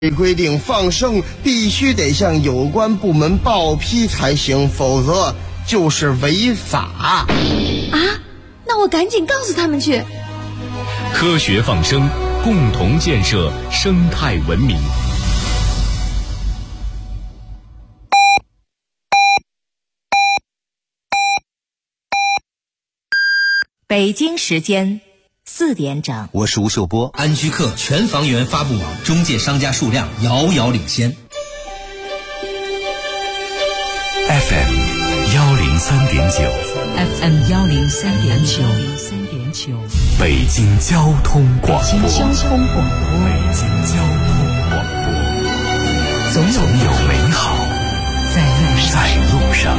规定放生必须得向有关部门报批才行，否则就是违法。 啊，那我赶紧告诉他们去。 科学放生，共同建设生态文明。 北京时间4点整， 我是吴秀波。安居客全房源发布网中介商家数量遥遥领先。 FM 103.9 FM 103.9， 北京交通广播。 北京交通广播，总有美好在路上。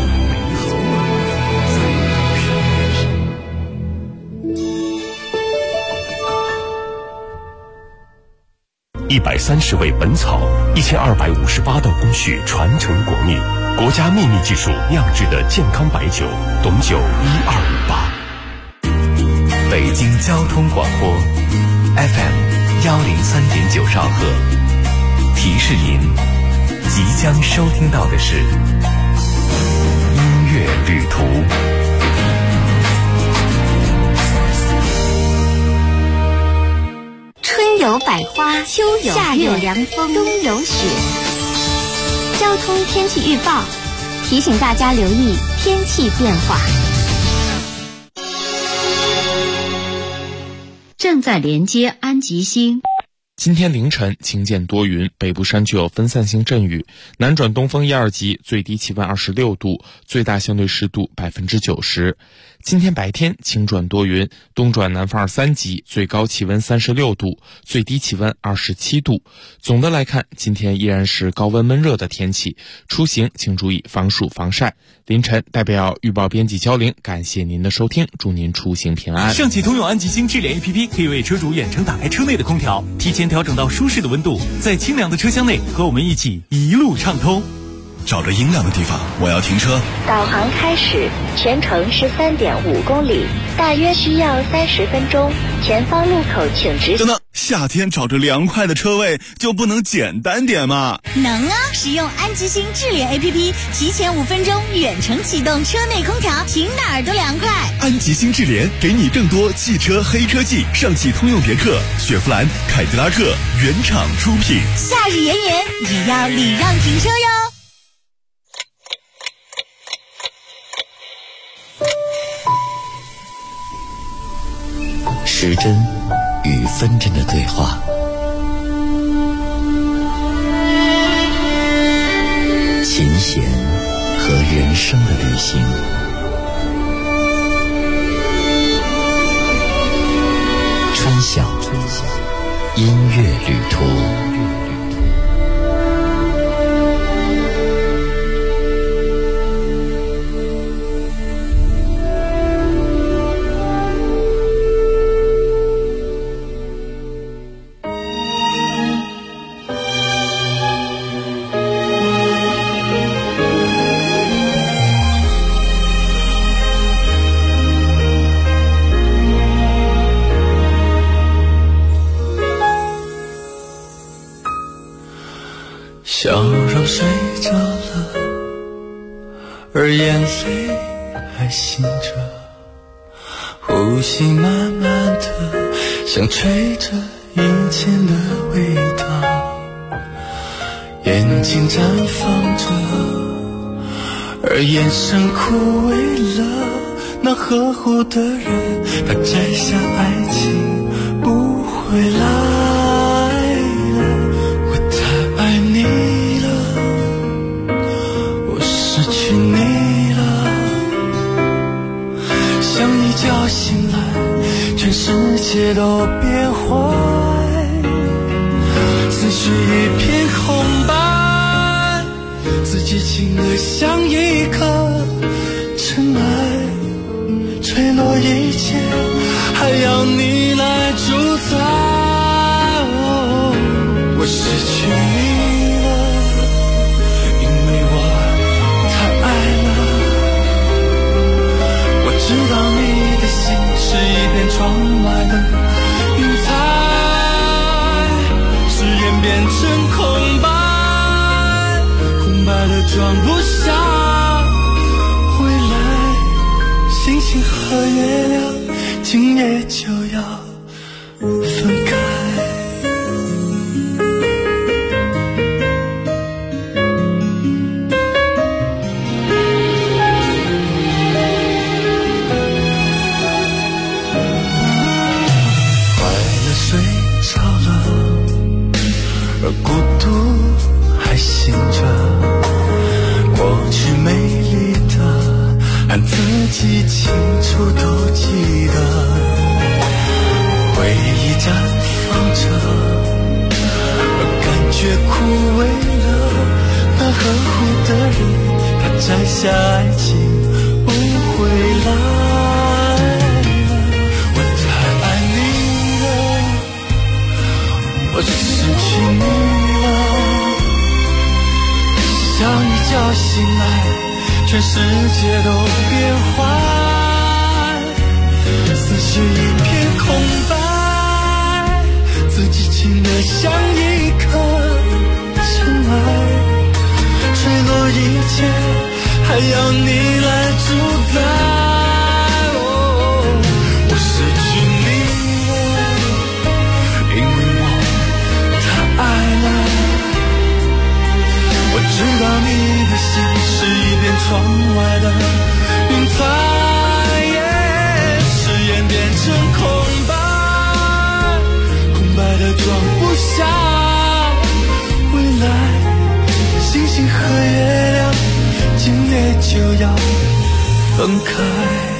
130味本草，1258道工序传承国秘，国家秘密技术酿制的健康白酒，董酒1258。北京交通广播 FM 103.9兆赫，提示您即将收听到的是音乐旅途。 春有百花，秋有夏有凉风，冬有雪。交通天气预报提醒大家留意天气变化。 正在连接安吉星。 今天凌晨晴间多云，北部山区有分散性阵雨，南转东风1、2级，最低气温26度，最大相对湿度90%。今天白天晴转多云，东转南风2、3级，最高气温36度，最低气温27度。总的来看，今天依然是高温闷热的天气，出行请注意防暑防晒。凌晨代表预报编辑焦玲，感谢您的收听，祝您出行平安。 上汽通用安吉星智联 APP 可以为车主远程打开车内的空调，提前调整到舒适的温度，在清凉的车厢内和我们一起一路畅通。 找着阴凉的地方，我要停车。 导航开始，全程是3.5公里，大约需要30分钟。前方路口请直行。 等等，夏天找着凉快的车位就不能简单点吗？ 能啊！使用安吉星智联 APP， 提前5分钟远程启动车内空调，停哪儿都凉快。 安吉星智联给你更多汽车黑科技，上汽通用别克、雪佛兰、凯迪拉克原厂出品。 夏日炎炎，也要礼让停车哟。 时针与分针的对话，琴弦和人生的旅行，春晓音乐旅途。 笑容睡着了，而眼泪还醒着，呼吸慢慢的像吹着阴间的味道，眼睛绽放着，而眼神枯萎了，那呵护的人他摘下爱情不回来。醒来，全世界都变坏，思绪一片空白，自己轻得像一颗尘埃，坠落一切，还要你来主宰。我失去你了，因为我太爱了，我知道你是一片窗外的云彩，誓言变成空白，空白的装不下未来。星星和月亮今夜就要分开。而孤独还醒着，过去美丽的和自己清楚都记得，回忆绽放着，而感觉枯萎了。那呵护的人，他摘下爱情不回来了。我太爱你了，我失去你了。想一觉醒来，全世界都变坏，思绪一片空白，自己轻得像一颗尘埃，坠落一切，还要你来主宰。我失去你了，因为我太爱了。我知道你的心是一片窗外的云彩，誓言变成空白，空白的装不下未来。星星和月亮今夜就要分开。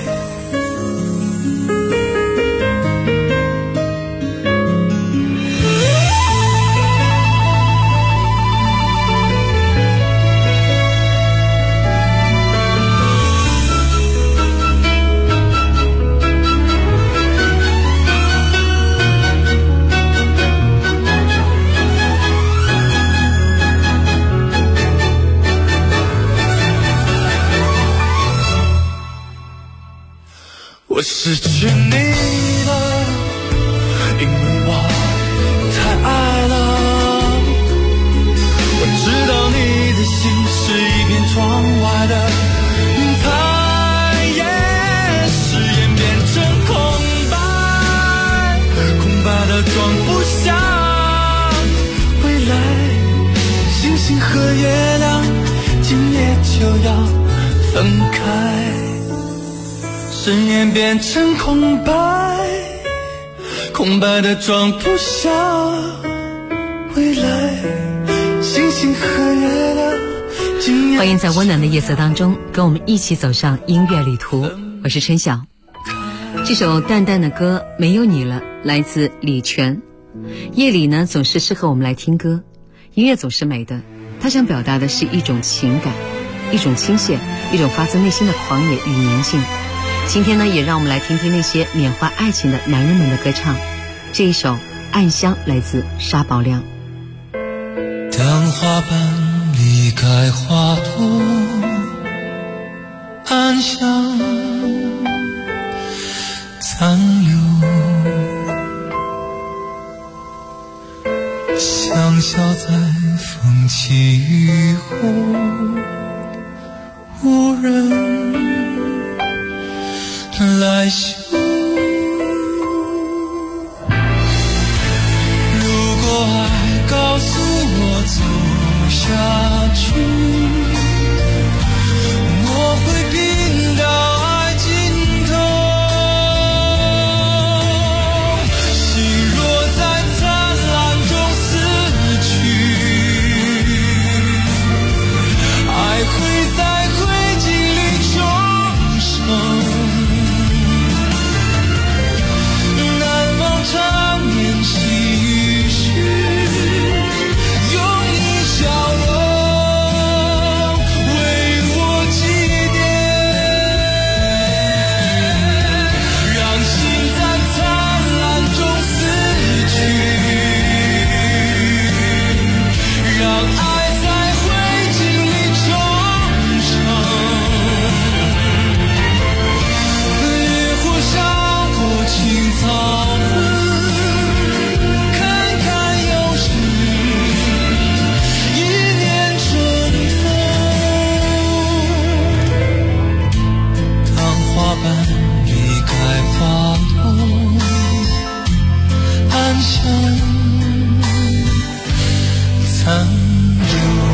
我失去你了，因为我太爱了。我知道你的心是一片窗外的云彩，誓言变成空白，空白的装不下未来。星星和月亮今夜就要分开，誓言变成空白，空白的装不下未来。星星和月亮今夜。 欢迎在温暖的夜色当中跟我们一起走上音乐旅途，我是陈晓。这首淡淡的歌《没有你了》来自李泉。夜里呢总是适合我们来听歌，音乐总是美的，它想表达的是一种情感，一种倾泻，一种发自内心的狂野与宁静。今天呢，也让我们来听听那些缅怀爱情的男人们的歌唱。这一首《暗香》来自沙宝亮。 当花瓣离开花朵，暗香残留，香消在风起雨后，无人来修。如果爱告诉我走下去，我会拼到爱尽头。心若在灿烂中死去，爱会在灰烬里重生。常年唏嘘，用一笑容残留。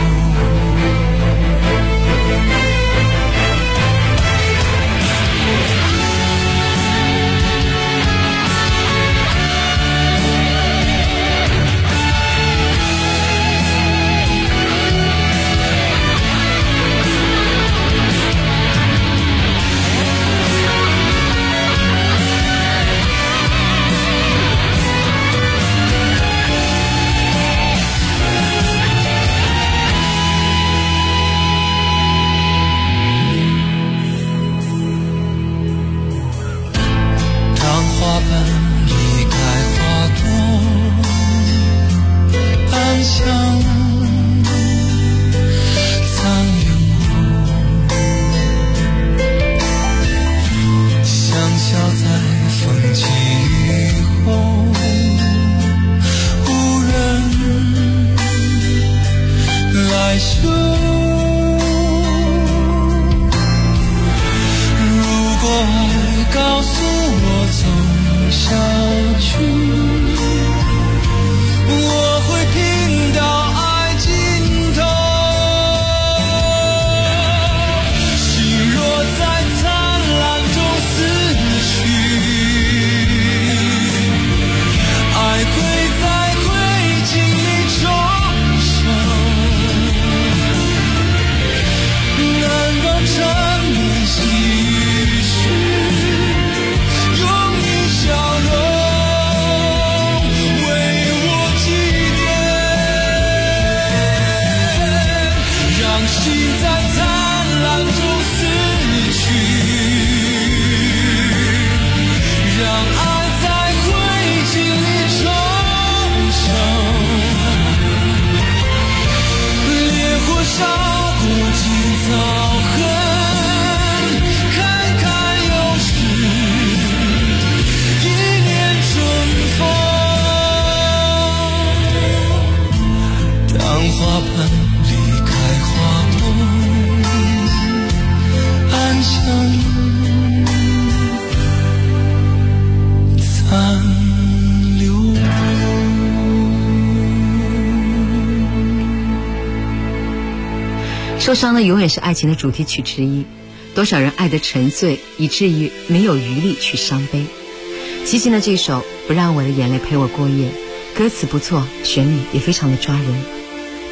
受伤呢，永远是爱情的主题曲之一。多少人爱得沉醉，以至于没有余力去伤悲。齐秦的这首《不让我的眼泪陪我过夜》，歌词不错，旋律也非常的抓人。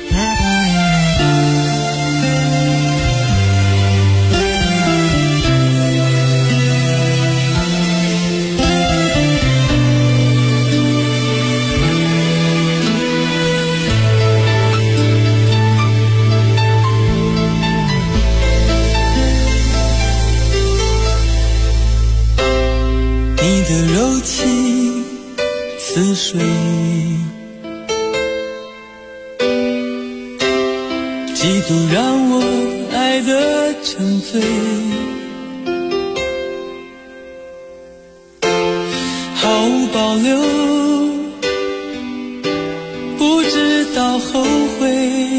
似水，嫉妒让我爱得沉醉，毫无保留，不知道后悔。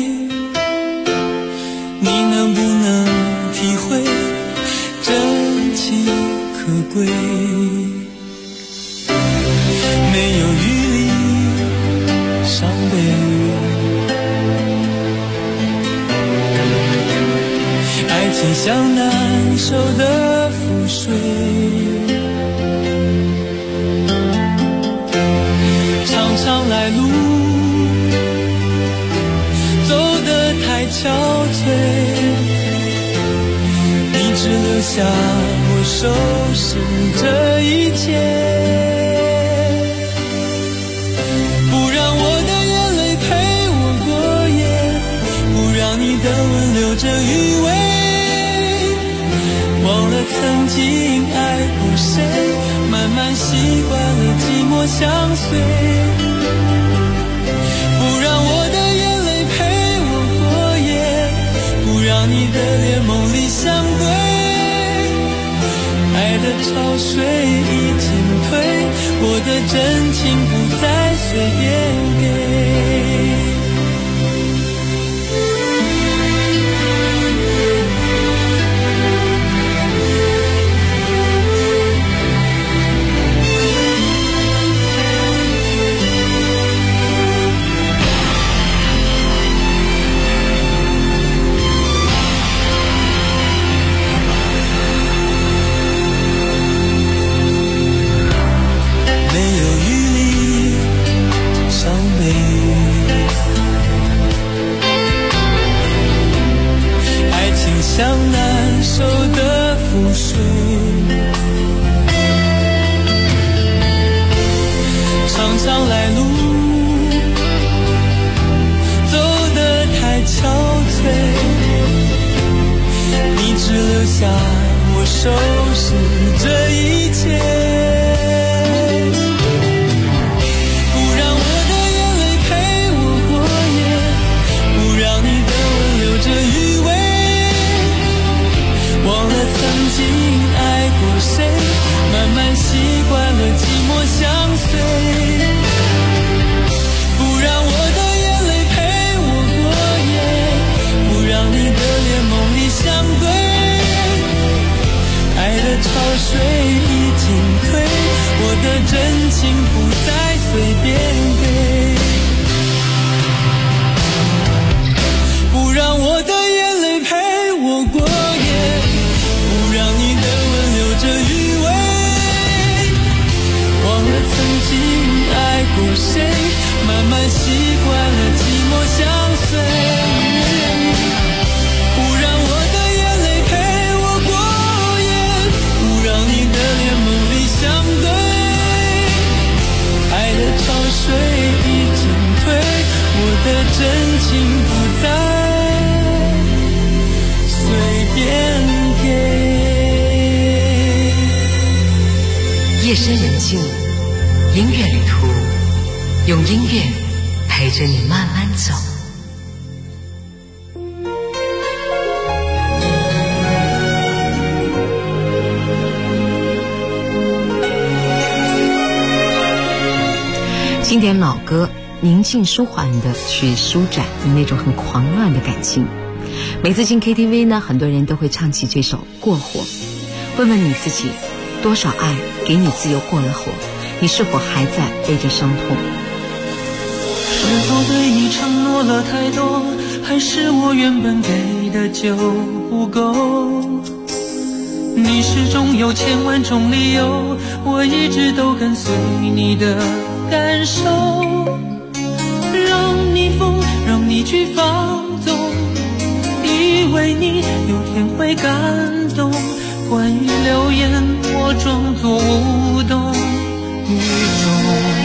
你能不能体会真情可贵？没有余力伤悲，爱情像难受的覆水，常常来路走得太憔悴，你只留下我收拾这一切。你的吻留着余味，忘了曾经爱过谁，慢慢习惯了寂寞相随。不让我的眼泪陪我过夜，不让你的脸梦里相对。爱的潮水已经退，我的真情不再随便给。 太憔悴，你只留下我收拾这一切。曾经爱过谁，慢慢习惯了寂寞相随，不让我的眼泪陪我过夜，不让你的脸梦里相对，爱的潮水已经退，我的真情不再随便给，不让我的眼泪陪我过夜，这余味，忘了曾经爱过谁，慢慢习惯了寂寞相随，不让我的眼泪陪我过夜，不让你的脸梦里相对，爱的潮水已经退，我的真情不再随便给。 夜深人静，音乐旅途，用音乐陪着你慢慢走。经典老歌，宁静舒缓的去舒展你那种很狂乱的感情。每次进 KTV 呢，很多人都会唱起这首《过火》。问问你自己，多少爱给你自由过了火，你是否还在背着伤痛？ 是否对你承诺了太多，还是我原本给的就不够？你始终有千万种理由，我一直都跟随你的感受，让你疯，让你去放纵，以为你有天会感动，关于流言我装作无动于衷，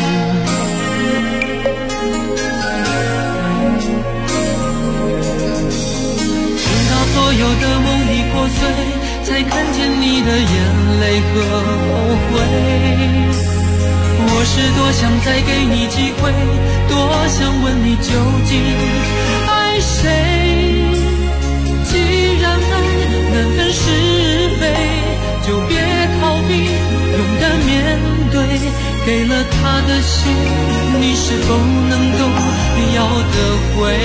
直到所有的梦已破碎，才看见你的眼泪和后悔。我是多想再给你机会，多想问你究竟爱谁。既然爱难分是非，就别逃避，勇敢面对。给了他的心，你是否能够要得回？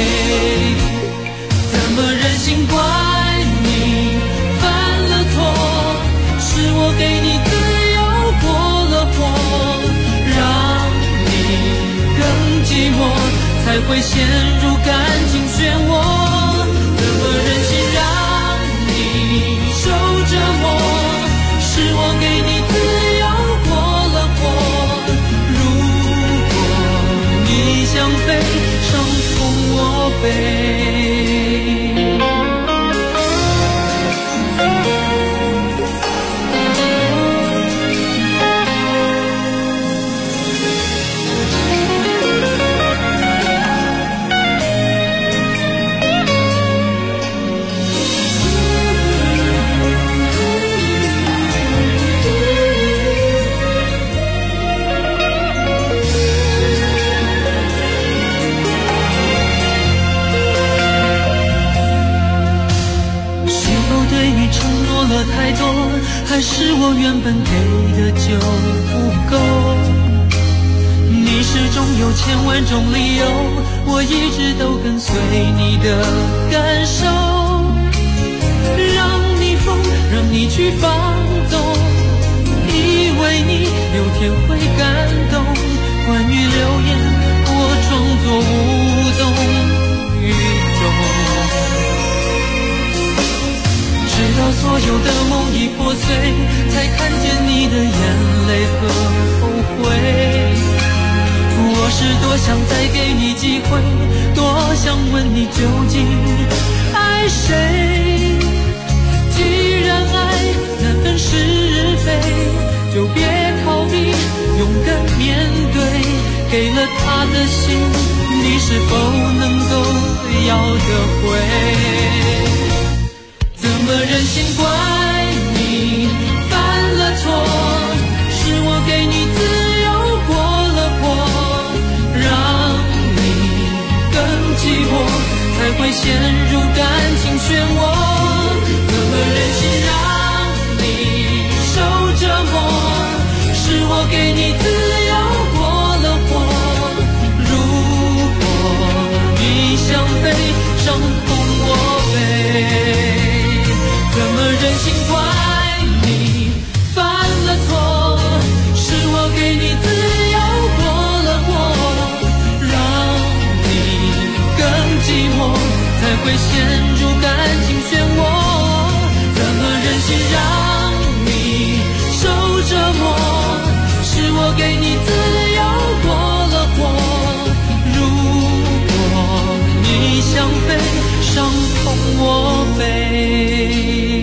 怎么忍心怪你犯了错？是我给你自由过了火，让你更寂寞，才会陷入感情漩涡。怎么忍心让你受折磨？是我给你自由过了火。如果你想飞，伤痛我背。太多，还是我原本给的就不够？你始终有千万种理由，我一直都跟随你的感受，让你疯，让你去放纵，以为你有天会感动。关于流言，我装作无动于衷。直到所有的梦已破碎，才看见你的眼泪和后悔。我是多想再给你机会，多想问你究竟爱谁。既然爱难分是非，就别逃避，勇敢面对。给了他的心，你是是否能够要得回？怎么忍心怪你犯了错？是我给你自由过了火，让你更寂寞，才会陷入感情漩涡。怎么忍心让你受折磨？是我给你自由过了火。如果你想飞，伤痛我背。怎么忍心怪你犯了错？是我给你自由过了火，让你更寂寞，才会陷入感情漩涡。怎么忍心让你受折磨？是我给你自由过了火。如果你想飞，伤痛我背。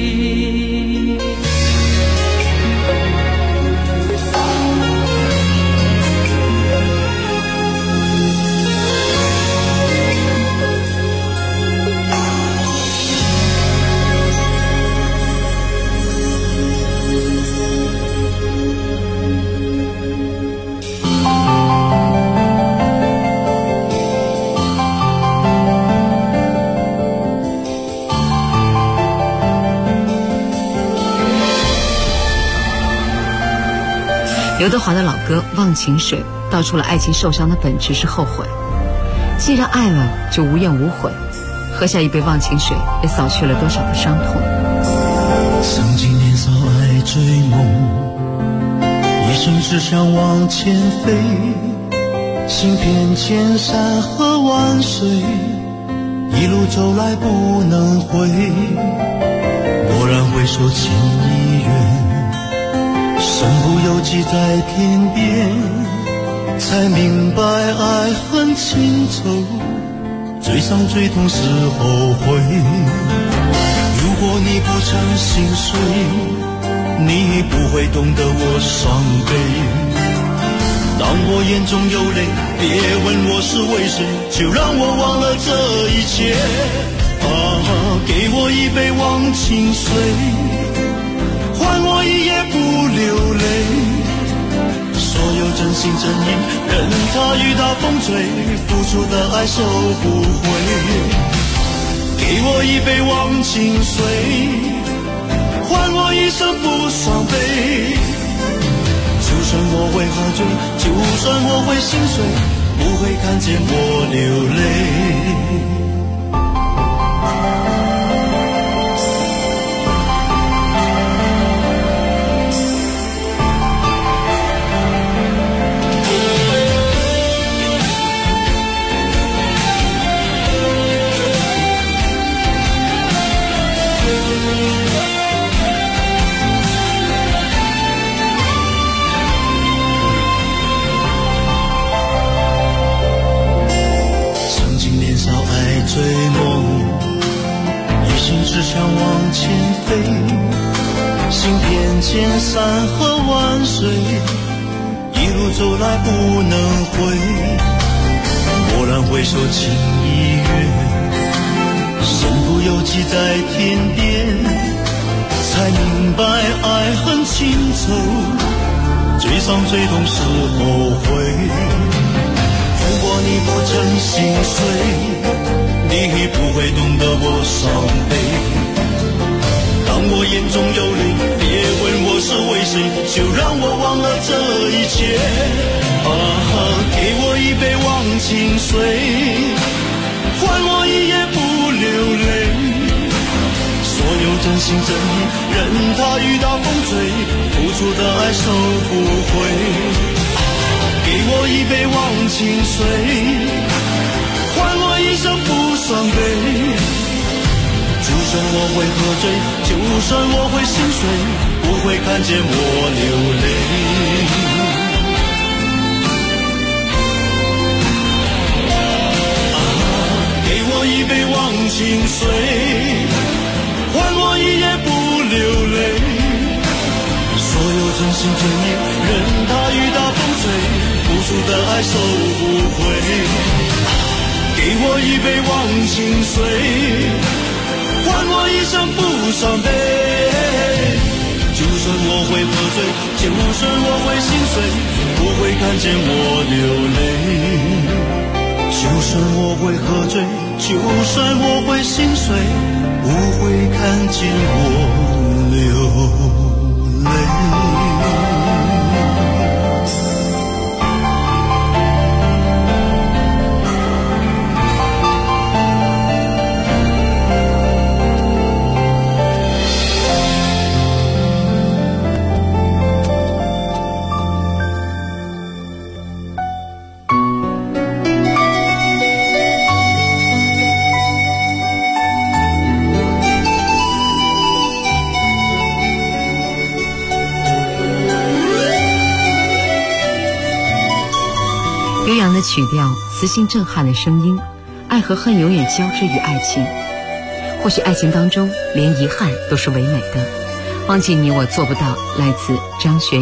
刘德华的老歌《忘情水》道出了爱情受伤的本质是后悔。既然爱了，就无怨无悔。喝下一杯忘情水，也扫去了多少的伤痛。 曾经年少爱追梦，一生只想往前飞，行遍千山和万水，一路走来不能回。蓦然回首，情已远。身不由己在天边，才明白爱恨情仇，最伤最痛是后悔。如果你不曾心碎，你不会懂得我伤悲。当我眼中有泪，别问我是为谁，就让我忘了这一切。给我一杯忘情水，换我一夜不流泪。所有真心真意，任它雨打风吹，付出的爱收不回。给我一杯忘情水，换我一生不伤悲。就算我会喝醉，就算我会心碎，不会看见我流泪。追梦，一心只想往前飞，行遍千山和万水，一路走来不能回。蓦然回首，情已远，身不由己在天边，才明白爱恨情仇，最伤最痛是后悔。如果你不曾心碎，你不会懂得我伤悲。当我眼中有泪，别问我是为谁，就让我忘了这一切。给我一杯忘情水，换我一夜不流泪。所有真心真意，任它雨打风吹，付出的爱收不回。给我一杯忘情水，换我一生不伤悲。就算我会喝醉，就算我会心碎，不会看见我流泪。给我一杯忘情水，换我一夜不流泪。所有真心真意，任它雨打风吹，付出的爱收不回。 我一杯忘情水，换我一生不伤悲。就算我会喝醉，就算我会心碎，不会看见我流泪。就算我会喝醉，就算我会心碎，不会看见我流泪。 悠扬的曲调，磁性震撼的声音，爱和恨永远交织于爱情。或许爱情当中连遗憾都是唯美的，忘记你我做不到。来自张学友。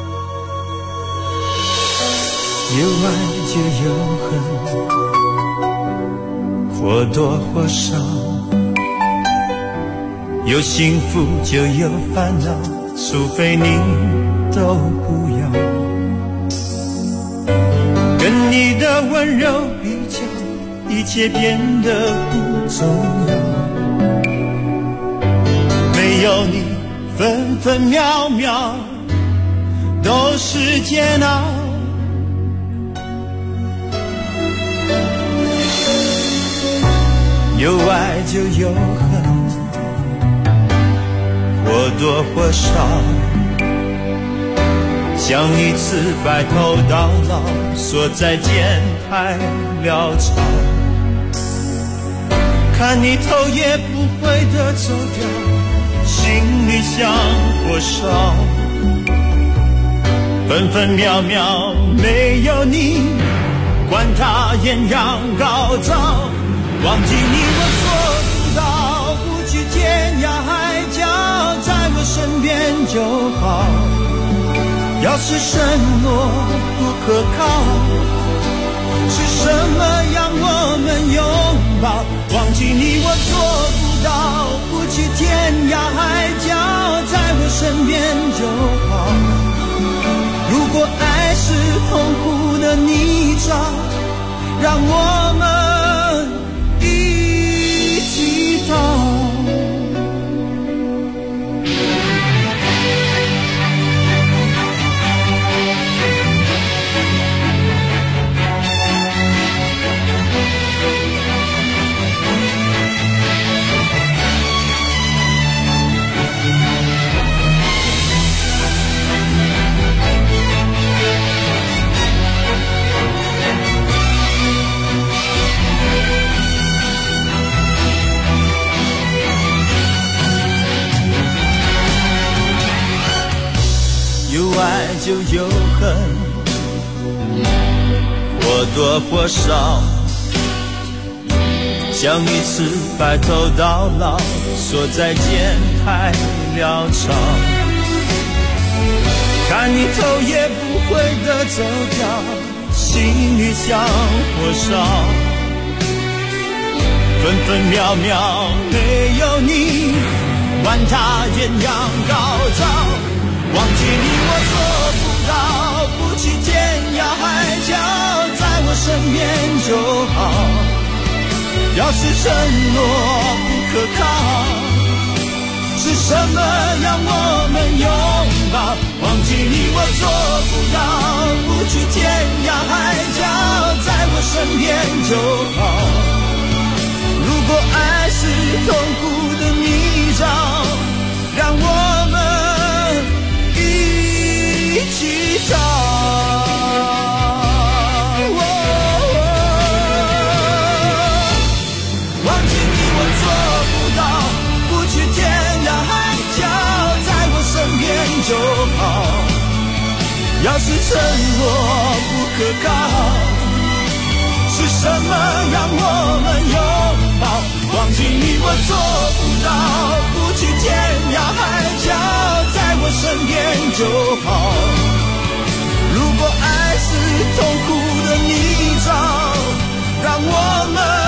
有爱就有恨，或多或少，有幸福就有烦恼，除非你都不要。跟你的温柔比较，一切变得不重要。没有你，分分秒秒都是煎熬。有爱就有恨，或多或少，像一次白头到老，说再见太潦草。看你头也不回地走掉，心里像火烧。分分秒秒没有你，管它艳阳高照。忘记你我做不到，不去天涯海角，在我身边就好。要是承诺不可靠，是什么让我们拥抱？忘记你我做不到，不去天涯海角，在我身边就好。如果爱是痛苦的泥沼，让我们一起逃。有爱就有恨，或多或少，像一次白头到老，说再见太潦草。看你头也不回地走掉，心里像火烧。分分秒秒没有你，管它艳阳高照。忘记你我做不到，不去天涯海角，在我身边就好。要是承诺不可靠，是什么让我们拥抱？忘记你我做不到，不去天涯海角，在我身边就好。如果爱是痛苦的泥沼，让我们一起逃。忘记你我做不到，不去天涯海角，在我身边就好。要是承诺不可靠，是什么让我们拥抱？忘记你我做不到，不去天涯海角，在我身边就好。如果爱是痛苦的泥沼，让我们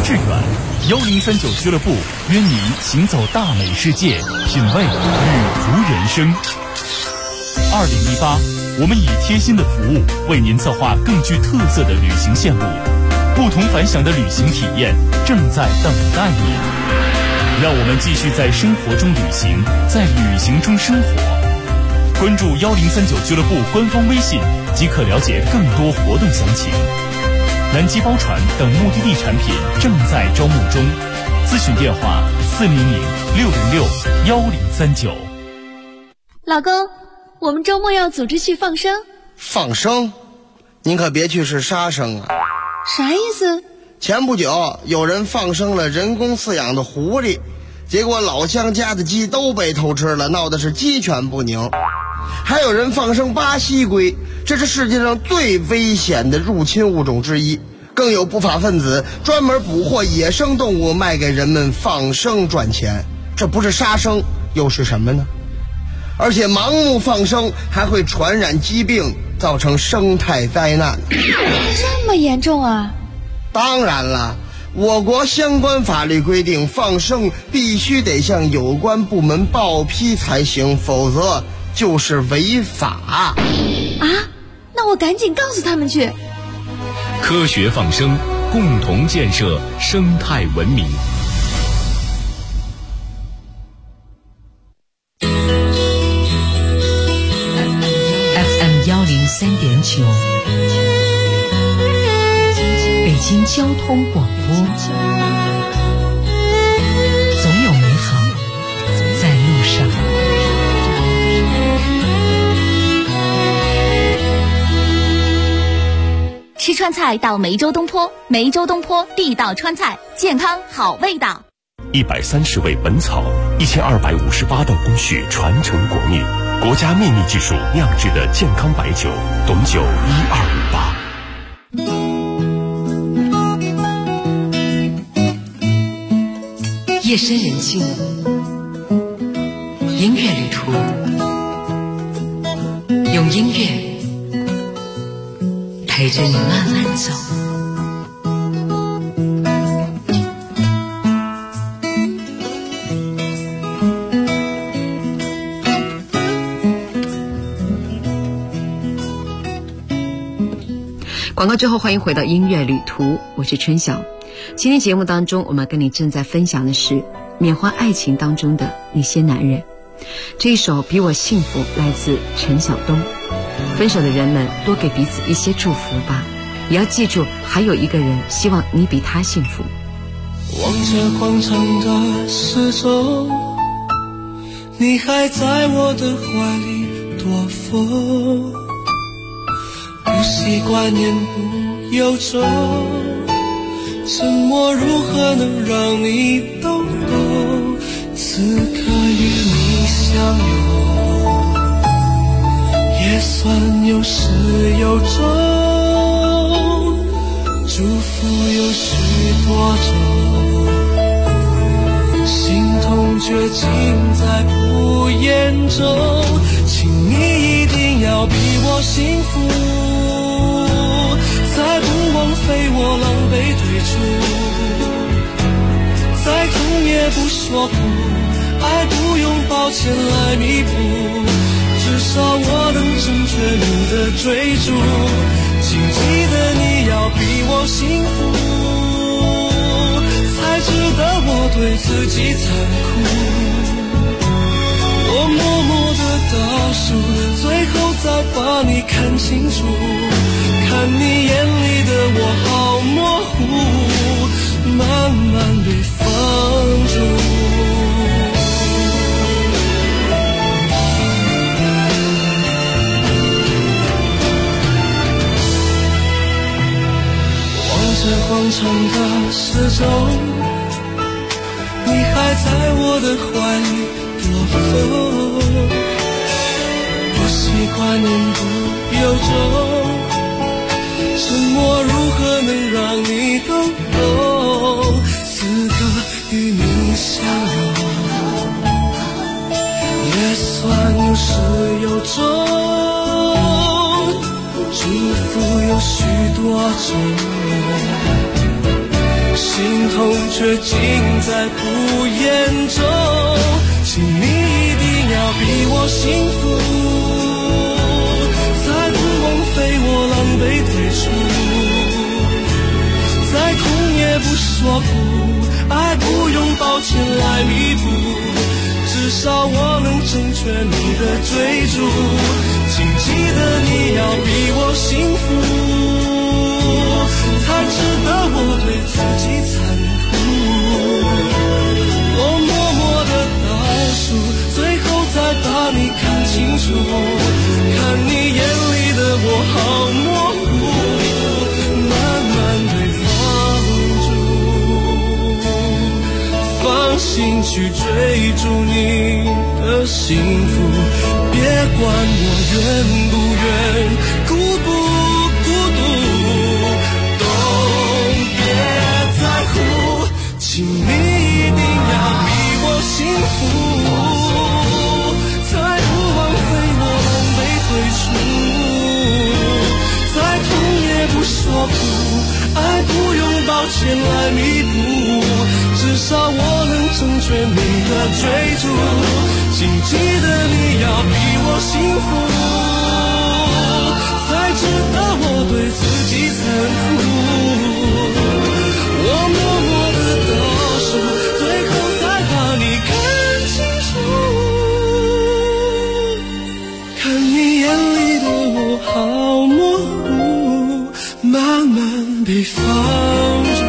致远。1039俱乐部约你行走大美世界，品味旅途人生。2018，我们以贴心的服务为您策划更具特色的旅行线路，不同凡响的旅行体验正在等待你。让我们继续在生活中旅行，在旅行中生活。关注1039俱乐部官方微信，即可了解更多活动详情。南极包船等目的地产品正在招募中，咨询电话400-606-1039。 老公，我们周末要组织去放生。 放生？您可别去是杀生啊！ 啥意思？ 前不久有人放生了人工饲养的狐狸，结果老乡家的鸡都被偷吃了，闹的是鸡犬不宁。还有人放生巴西龟，这是世界上最危险的入侵物种之一。更有不法分子专门捕获野生动物卖给人们放生赚钱，这不是杀生又是什么呢？而且盲目放生还会传染疾病，造成生态灾难。 这么严重啊？ 当然了，我国相关法律规定，放生必须得向有关部门报批才行，否则就是违法。 啊？那我赶紧告诉他们去。 科学放生，共同建设生态文明。 FM 103.9，北京交通广播。总有美好在路上。 吃川菜到梅州东坡，梅州东坡地道川菜，健康好味道。 130味本草，1258道工序传承国秘，国家秘密技术酿制的健康白酒，董酒 1258。夜深人静，音乐旅途，用音乐陪着你慢慢走。 广告之后，欢迎回到音乐旅途，我是春晓。今天节目当中，我们跟你正在分享的是缅怀爱情当中的那些男人。这一首《比我幸福》来自陈晓东。分手的人们多给彼此一些祝福吧，也要记住还有一个人希望你比他幸福。 望着广场的时钟，你还在我的怀里躲风，不习惯言不由衷，沉默如何能让你懂懂？此刻与你相拥，也算有始有终，祝福有许多种，心痛却尽在不言中，请你一定要比我幸福，再不枉费我狼狈退出，再痛也不说苦，爱不用抱歉来弥补，至少我能正确你的追逐，请记得你要比我幸福，才值得我对自己残酷。我默默的倒数，最后再把你看清楚，看你眼里的我好模糊，慢慢被放逐。广场的时钟，你还在我的怀里躲风，不习惯言不由衷，沉默如何能让你懂懂？此刻与你相拥，也算有始有终，祝福有许多种，心心痛却尽在不言中，请你一定要比我幸福，再不枉费我狼狈退出，再痛也不说苦，爱不用抱歉来弥补，至少我能成全你的追逐，请记得你要比我幸福，才值得我对自己残酷。我默默的倒数，最后再把你看清楚，看你眼里的我好模糊，慢慢被放逐，放心去追逐你的幸福，别管我愿不愿，孤不孤独，都别在乎，请你一定要比我幸福，才不枉费我狼狈退出，再痛也不说苦，爱不用抱歉来弥补，至少我能成全你的追逐，请记得你要比我幸福，才值得我对自己残酷。我默默的倒数，最后才把你看清楚，看你眼里的我好模糊，慢慢被放逐，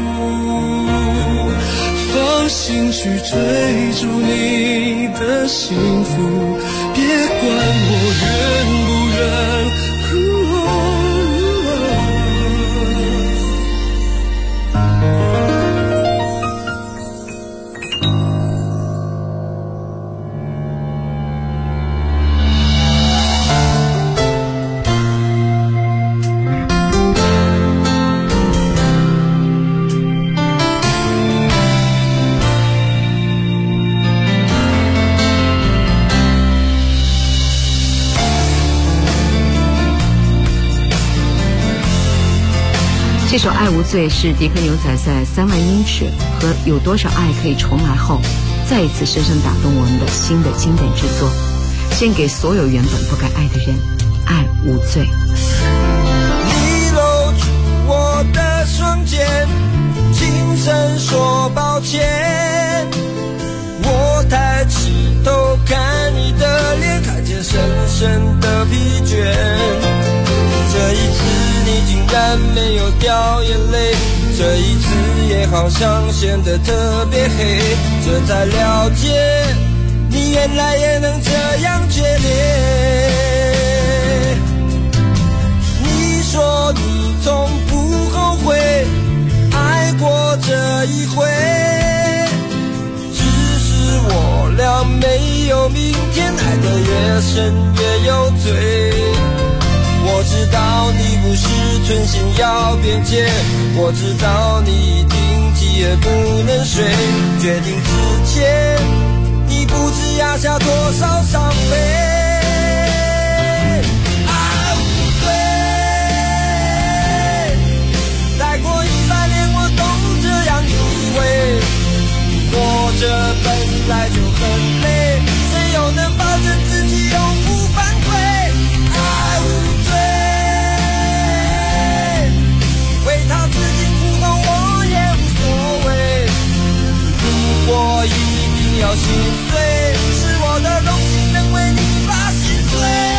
放心去追逐你的幸福，别管我愿不愿。 这首《爱无罪》是迪克牛仔在3万英尺和《有多少爱可以重来》后，再一次深深打动我们的新的经典之作，献给所有原本不该爱的人，爱无罪。 你搂住我的双肩，轻声说抱歉，我抬起头看你的脸，看见深深的疲倦，这一次你竟然没有掉眼泪，这一次也好像显得特别黑，这才了解你原来也能这样决裂。你说你从不后悔爱过这一回，只是我俩没有明天，爱得越深越有罪。我知道你不是存心要边界，我知道你一定急也不能睡，决定之前你不知压下多少伤悲。爱无罪，再过100年我都这样以为，活着本来就很累，谁又能保证自己永不反悔？爱无罪，为他自己苦痛我也无所谓，如果一定要心碎，是我的荣幸能为你把心碎。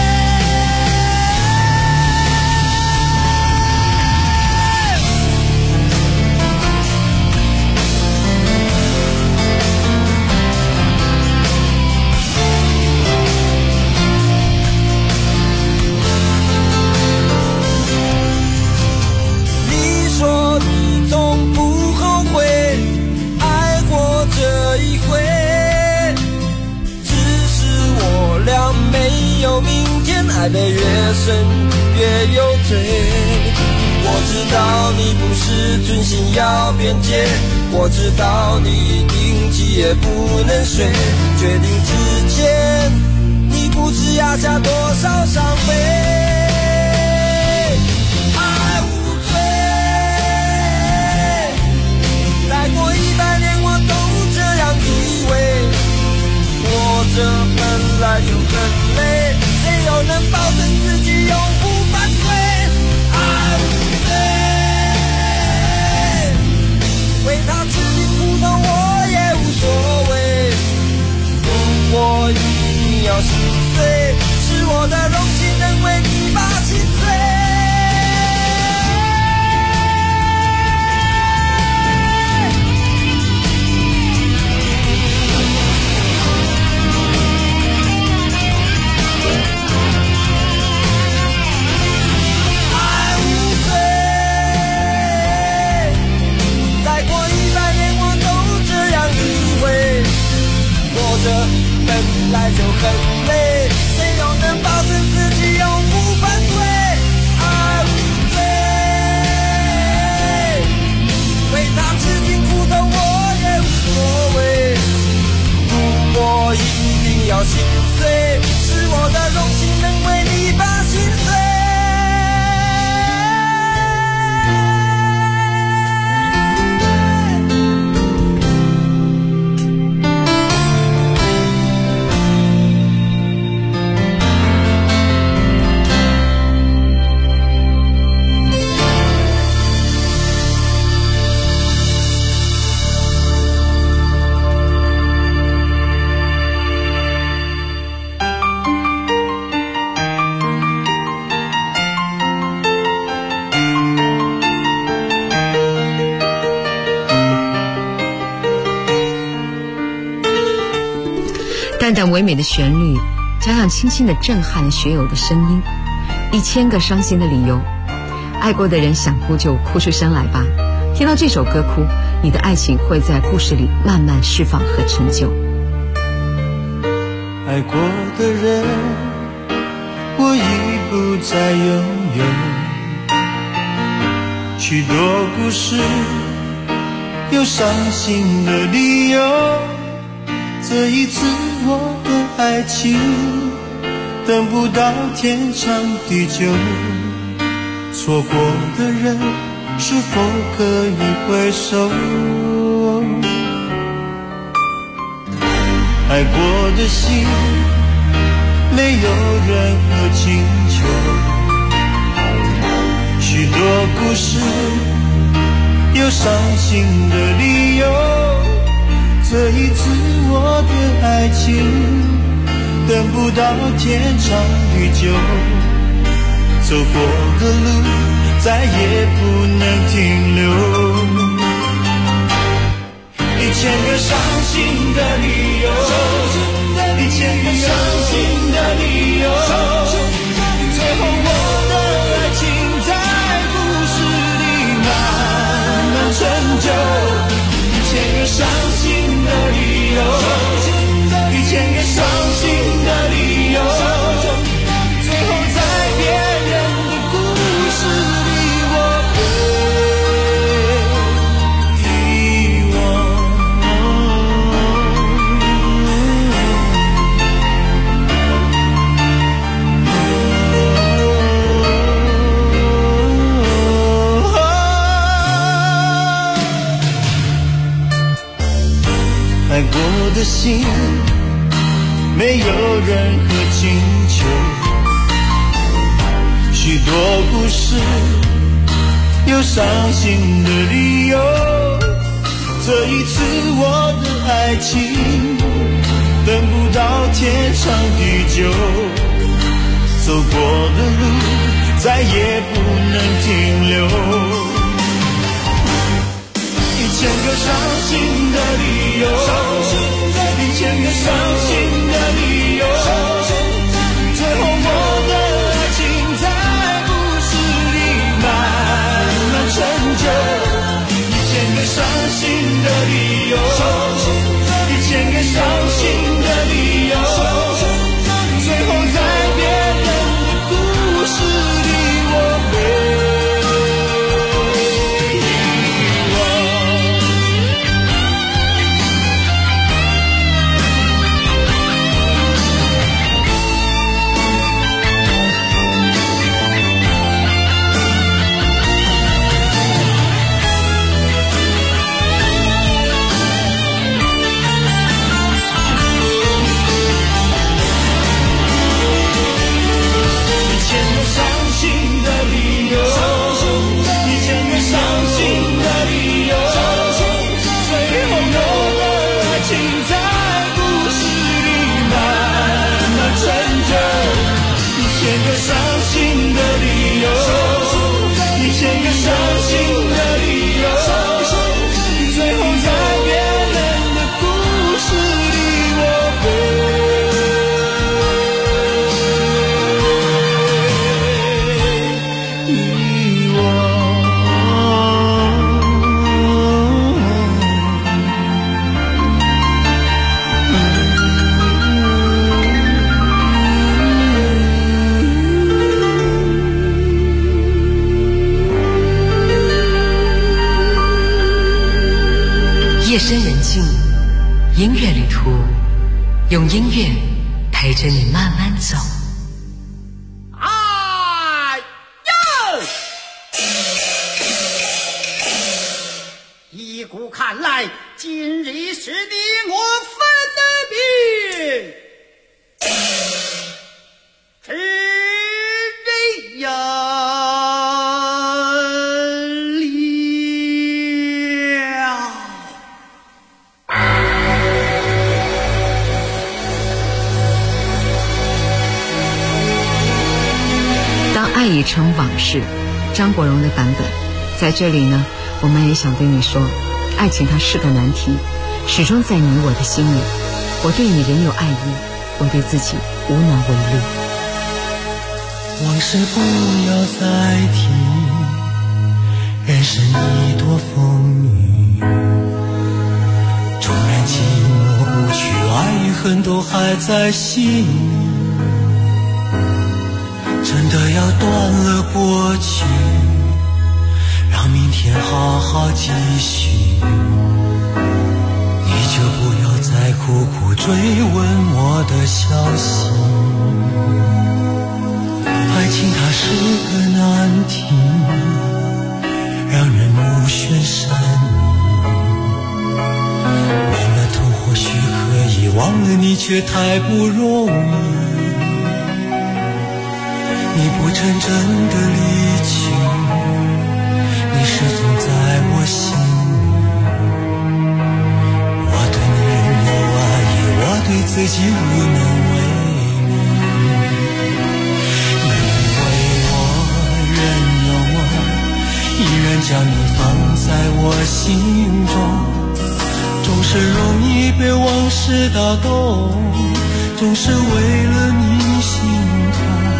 你说你从不后悔爱过这一回，只是我俩没有明天，爱得越深越有罪。我知道你不是存心要边界，我知道你一定急也不能睡，决定之前你不知压下多少伤悲。 来就很累，谁又能保证自己永不犯罪？爱无罪，为他吃尽苦头我也无所谓，不过一定要心碎，是我的荣幸能为你把心碎。 淡淡唯美的旋律，加上轻轻的震撼学友的声音，1000个伤心的理由，爱过的人想哭就哭出声来吧。听到这首歌哭，你的爱情会在故事里慢慢释放和成就。 爱过的人，我已不再拥有，许多故事有伤心的理由，这一次我的爱情等不到天长地久，错过的人是否可以回首？爱过的心没有任何请求，许多故事有伤心的理由，这一次我的爱情等不到天长地久，走过的路再也不能停留。1000个伤心的理由，1000个伤心的理由，最后我的爱情在故事里慢慢成就。1000个伤心的理由，1000个伤心的理由，最后在别人的故事里我被遗忘。爱过的心没有任何请求，许多故事有伤心的理由，这一次我的爱情等不到天长地久，走过的路再也不能停留。1000个伤心的理由，1000个伤心的理由，最后我的爱情在故事里慢慢成就。1000个伤心的理由，1000个伤心的理由，最后在别人的故事里我被深人静，音乐旅途，用音乐陪着你慢慢走。 依古看来，今日是你我分的病，是人呀了。 当爱已成往事，张国荣的版本。在这里呢，我们也想对你说，爱情它是个难题，始终在你我的心里。我对你仍有爱意，我对自己无能为力。 往事不要再提，人生已多风雨，纵然寂寞无趣，爱与恨都还在心里。真的要断了过去，让明天好好继续，你就不要再苦苦追问我的消息。爱情它是个难题，让人目眩神迷。问了头或许可以，忘了你却太不容易。你不曾真的离去，你始终在我心里。我对你仍有爱意，我对自己无能为力。因为我仍有梦，依然将你放在我心中。总是容易被往事打动，总是为了你心痛。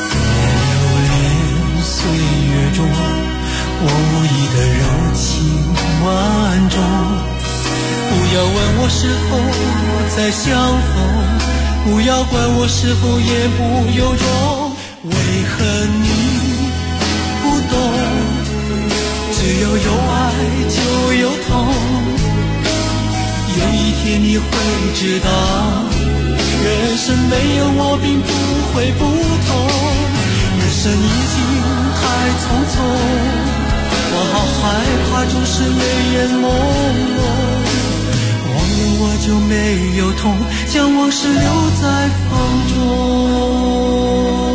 岁月中我无意的柔情万种，不要问我是否再相逢，不要管我是否言不由衷。为何你不懂，只要有爱就有痛，有一天你会知道，人生没有我并不会不同。人生已经太匆匆，我好害怕总是泪眼朦胧，忘了我就没有痛，将往事留在风中。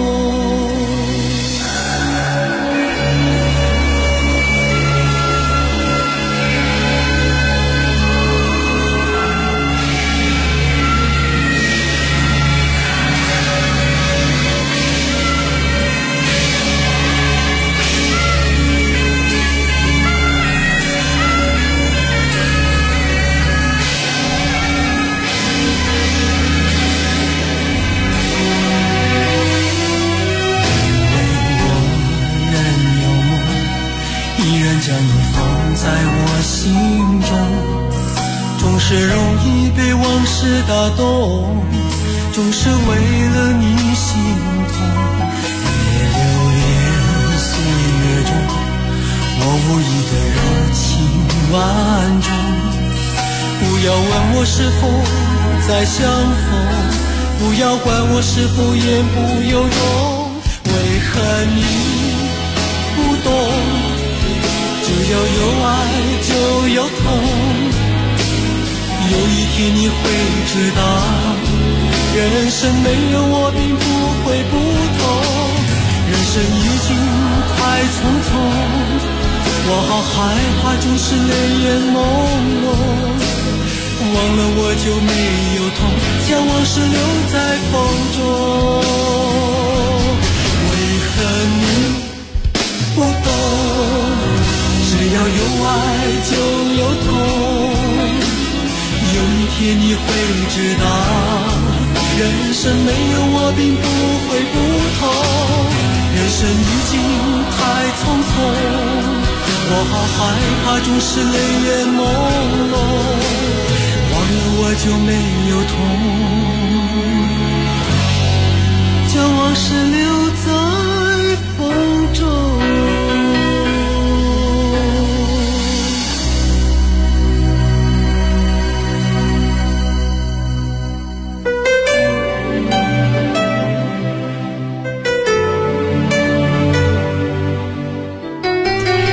将你放在我心中，总是容易被往事打动，总是为了你心痛。别留恋岁月中我无意的柔情万种，不要问我是否再相逢，不要管我是否言不由衷。为何你不懂，只要有爱就有痛，有一天你会知道，人生没有我并不会不同。人生已经太匆匆，我好害怕总是泪眼朦胧，忘了我就没有痛，将往事留在风中。为何你不懂，只要有爱就有痛，有一天你会知道，人生没有我并不会不同。人生已经太匆匆，我好害怕总是泪眼朦胧，忘了我就没有痛，将往事留在风中。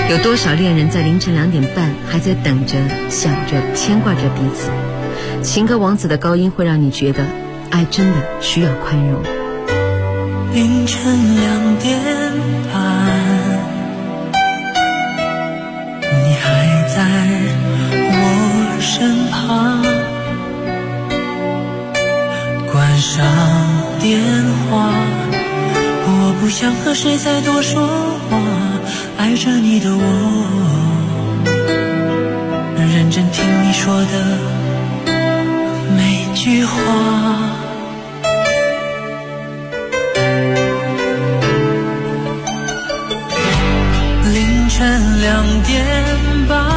有多少恋人在凌晨2点半还在等着、想着、牵挂着彼此？情歌王子的高音会让你觉得，爱真的需要宽容。 凌晨2点半，你还在我身旁，关上电话，我不想和谁再多说话，爱着你的我，认真听你说的每句话。凌晨2点半，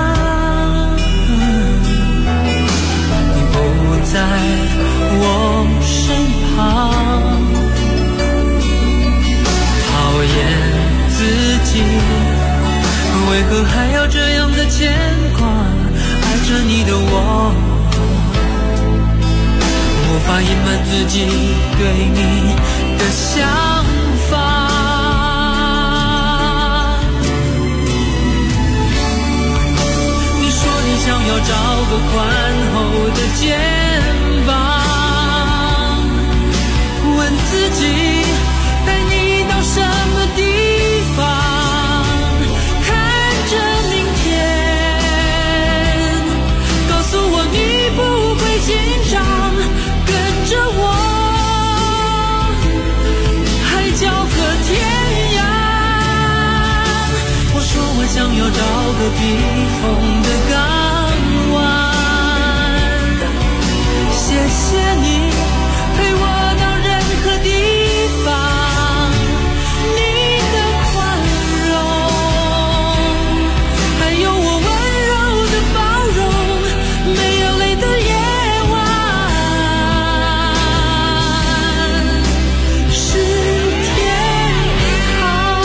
你不在我身旁，讨厌自己为何还要这样的牵挂，爱着你的我，无法隐瞒自己对你的想法。你说你想要找个宽厚的肩膀，问自己带你到什么地方，看着明天，告诉我你不会紧张，跟着我海角和天涯。我说我想要找个避风的港湾，谢谢你陪我到任何地方，你的宽容，还有我温柔的包容，没有泪的夜晚是天堂。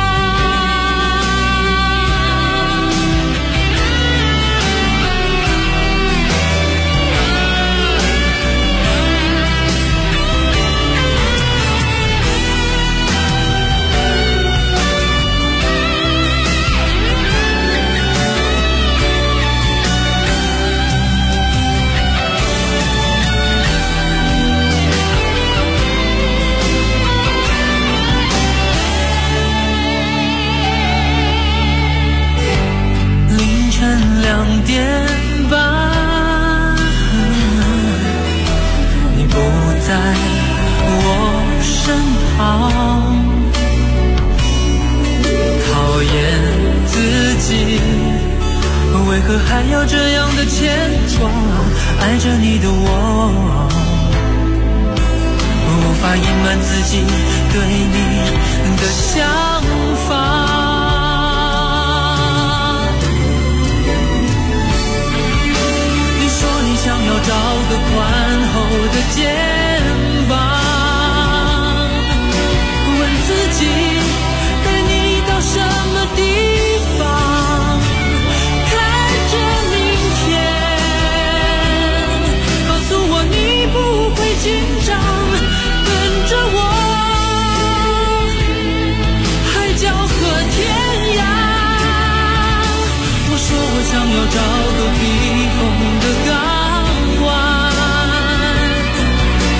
凌晨2点半，你不在我身旁，讨厌自己为何还要这样的牵挂，爱着你的我，无法隐瞒自己对你的想法。想要找个宽厚的肩膀，问自己带你到什么地方，看着明天，告诉我你不会紧张，跟着我海角和天涯。我说我想要找个避风的港湾，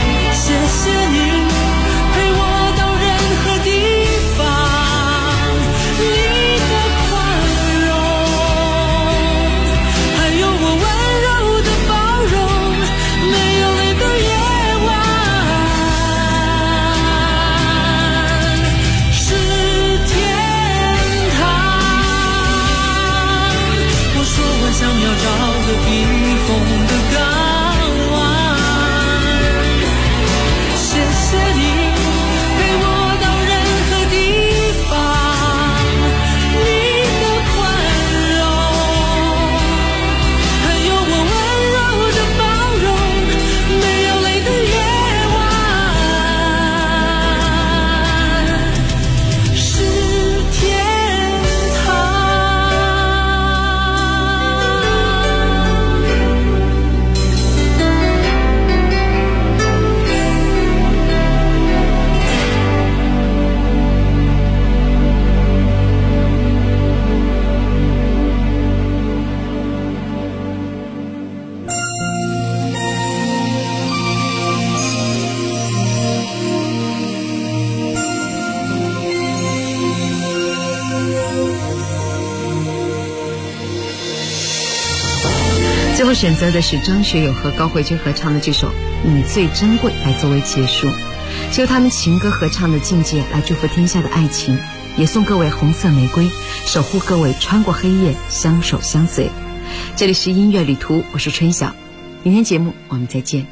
最后选择的是张学友和高慧君合唱的这首《你最珍贵》来作为结束，就他们情歌合唱的境界来祝福天下的爱情，也送各位红色玫瑰，守护各位穿过黑夜，相守相随。这里是音乐旅途，我是春晓，明天节目我们再见。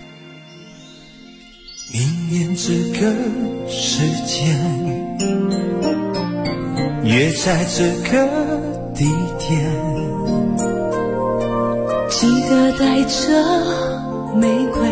明年这个时间，约在这个地点， 记得带着玫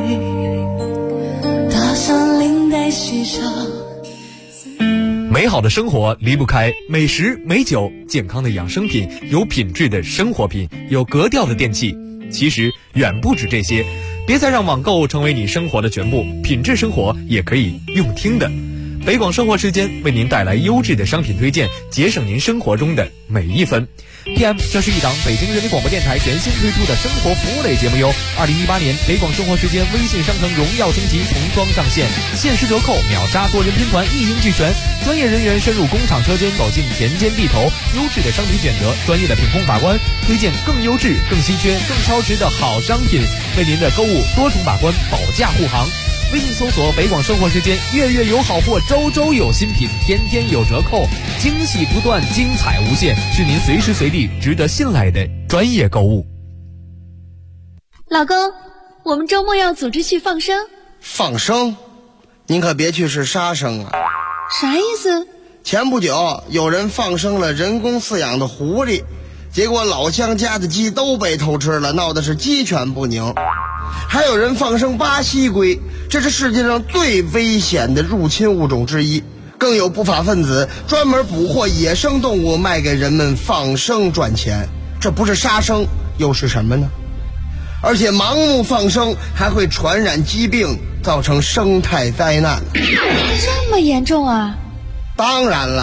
瑰，搭上领带系上。 美好的生活离不开美食美酒，健康的养生品，有品质的生活品，有格调的电器。其实远不止这些，别再让网购成为你生活的全部，品质生活也可以用听的。北广生活时间为您带来优质的商品推荐，节省您生活中的每一分。PM 这是一档北京人民广播电台全新推出的生活服务类节目哟。2018年北广生活时间微信商城荣耀升级，童装上线，限时折扣，秒杀多人拼团，一应俱全。专业人员深入工厂车间，走进田间地头，优质的商品选择，专业的品控把关，推荐更优质、更稀缺、更超值的好商品，为您的购物多重把关，保驾护航。微信搜索北广生活时间，月月有好货，周周有新品，天天有折扣，惊喜不断，精彩无限，是您随时随地值得信赖的专业购物。 老公，我们周末要组织去放生。 放生？您可别去是杀生啊！ 啥意思？ 前不久有人放生了人工饲养的狐狸，结果老乡家的鸡都被偷吃了，闹得是鸡犬不宁。还有人放生巴西龟，这是世界上最危险的入侵物种之一。更有不法分子专门捕获野生动物卖给人们放生赚钱，这不是杀生又是什么呢？而且盲目放生还会传染疾病，造成生态灾难。 这么严重啊？ 当然了。